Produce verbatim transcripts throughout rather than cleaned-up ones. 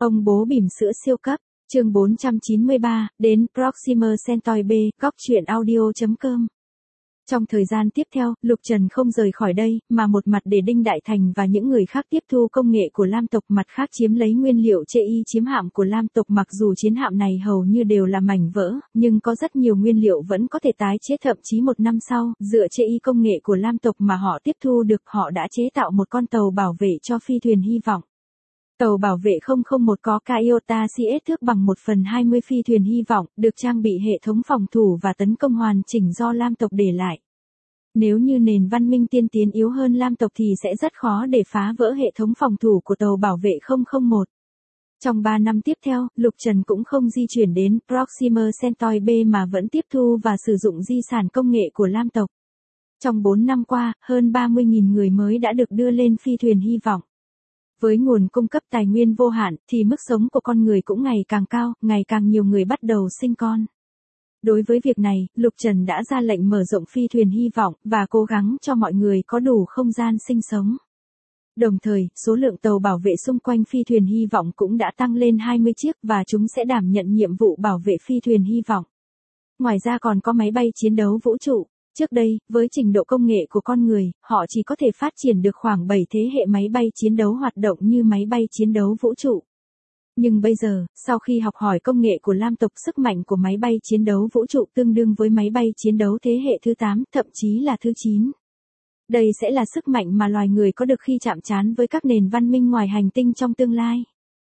Ông bố bỉm sữa siêu cấp, chương bốn trăm chín mươi ba, đến Proxima Centauri B, góc truyện audio chấm com. Trong thời gian tiếp theo, Lục Trần không rời khỏi đây, mà một mặt để Đinh Đại Thành và những người khác tiếp thu công nghệ của Lam tộc, mặt khác chiếm lấy nguyên liệu chê y chiếm hạm của Lam tộc. Mặc dù chiến hạm này hầu như đều là mảnh vỡ, nhưng có rất nhiều nguyên liệu vẫn có thể tái chế, thậm chí một năm sau, dựa chê y công nghệ của Lam tộc mà họ tiếp thu được, họ đã chế tạo một con tàu bảo vệ cho phi thuyền hy vọng. Tàu bảo vệ không không một có Kaiota xê ét thước bằng một phần hai mươi phi thuyền hy vọng, được trang bị hệ thống phòng thủ và tấn công hoàn chỉnh do Lam tộc để lại. Nếu như nền văn minh tiên tiến yếu hơn Lam tộc thì sẽ rất khó để phá vỡ hệ thống phòng thủ của tàu bảo vệ không không một. Trong ba năm tiếp theo, Lục Trần cũng không di chuyển đến Proxima Centauri B mà vẫn tiếp thu và sử dụng di sản công nghệ của Lam tộc. Trong bốn năm qua, hơn ba mươi nghìn người mới đã được đưa lên phi thuyền hy vọng. Với nguồn cung cấp tài nguyên vô hạn, thì mức sống của con người cũng ngày càng cao, ngày càng nhiều người bắt đầu sinh con. Đối với việc này, Lục Trần đã ra lệnh mở rộng phi thuyền hy vọng, và cố gắng cho mọi người có đủ không gian sinh sống. Đồng thời, số lượng tàu bảo vệ xung quanh phi thuyền hy vọng cũng đã tăng lên hai mươi chiếc, và chúng sẽ đảm nhận nhiệm vụ bảo vệ phi thuyền hy vọng. Ngoài ra còn có máy bay chiến đấu vũ trụ. Trước đây, với trình độ công nghệ của con người, họ chỉ có thể phát triển được khoảng bảy thế hệ máy bay chiến đấu hoạt động như máy bay chiến đấu vũ trụ. Nhưng bây giờ, sau khi học hỏi công nghệ của Lam tộc, sức mạnh của máy bay chiến đấu vũ trụ tương đương với máy bay chiến đấu thế hệ thứ tám, thậm chí là thứ chín. Đây sẽ là sức mạnh mà loài người có được khi chạm trán với các nền văn minh ngoài hành tinh trong tương lai.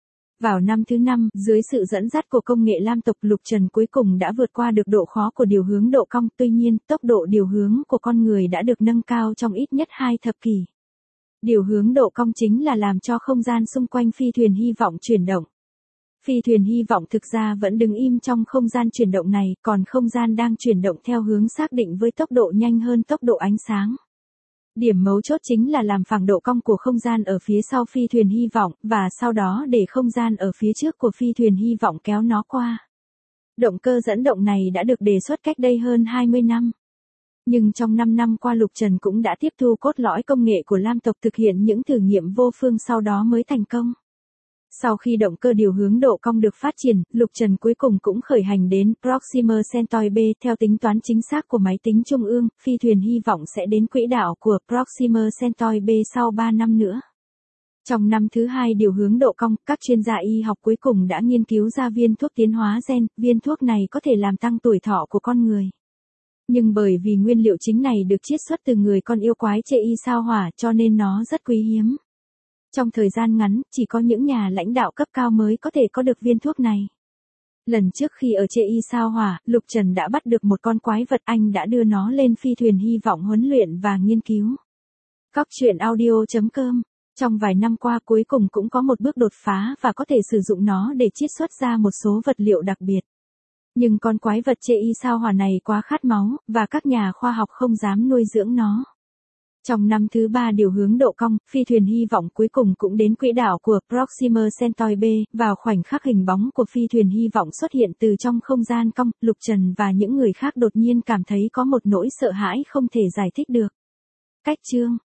Vào năm thứ năm, dưới sự dẫn dắt của công nghệ Lam tộc, Lục Trần cuối cùng đã vượt qua được độ khó của điều hướng độ cong, tuy nhiên, tốc độ điều hướng của con người đã được nâng cao trong ít nhất hai thập kỷ. Điều hướng độ cong chính là làm cho không gian xung quanh phi thuyền hy vọng chuyển động. Phi thuyền hy vọng thực ra vẫn đứng im trong không gian chuyển động này, còn không gian đang chuyển động theo hướng xác định với tốc độ nhanh hơn tốc độ ánh sáng. Điểm mấu chốt chính là làm phẳng độ cong của không gian ở phía sau phi thuyền hy vọng, và sau đó để không gian ở phía trước của phi thuyền hy vọng kéo nó qua. Động cơ dẫn động này đã được đề xuất cách đây hơn hai mươi năm. Nhưng trong năm năm qua, Lục Trần cũng đã tiếp thu cốt lõi công nghệ của Lam tộc, thực hiện những thử nghiệm vô phương sau đó mới thành công. Sau khi động cơ điều hướng độ cong được phát triển, Lục Trần cuối cùng cũng khởi hành đến Proxima Centauri B. Theo tính toán chính xác của máy tính trung ương, phi thuyền hy vọng sẽ đến quỹ đạo của Proxima Centauri B sau ba năm nữa. Trong năm thứ hai điều hướng độ cong, các chuyên gia y học cuối cùng đã nghiên cứu ra viên thuốc tiến hóa gen, viên thuốc này có thể làm tăng tuổi thọ của con người. Nhưng bởi vì nguyên liệu chính này được chiết xuất từ người con yêu quái chê y sao hỏa, cho nên nó rất quý hiếm. Trong thời gian ngắn, chỉ có những nhà lãnh đạo cấp cao mới có thể có được viên thuốc này. Lần trước khi ở chê y sao hỏa, Lục Trần đã bắt được một con quái vật, anh đã đưa nó lên phi thuyền hy vọng huấn luyện và nghiên cứu. Góc truyện audio chấm com. Trong vài năm qua cuối cùng cũng có một bước đột phá và có thể sử dụng nó để chiết xuất ra một số vật liệu đặc biệt. Nhưng con quái vật chê y sao hỏa này quá khát máu, và các nhà khoa học không dám nuôi dưỡng nó. Trong năm thứ ba điều hướng độ cong, phi thuyền hy vọng cuối cùng cũng đến quỹ đạo của Proxima Centauri B. Vào khoảnh khắc hình bóng của phi thuyền hy vọng xuất hiện từ trong không gian cong, Lục Trần và những người khác đột nhiên cảm thấy có một nỗi sợ hãi không thể giải thích được. Cách chương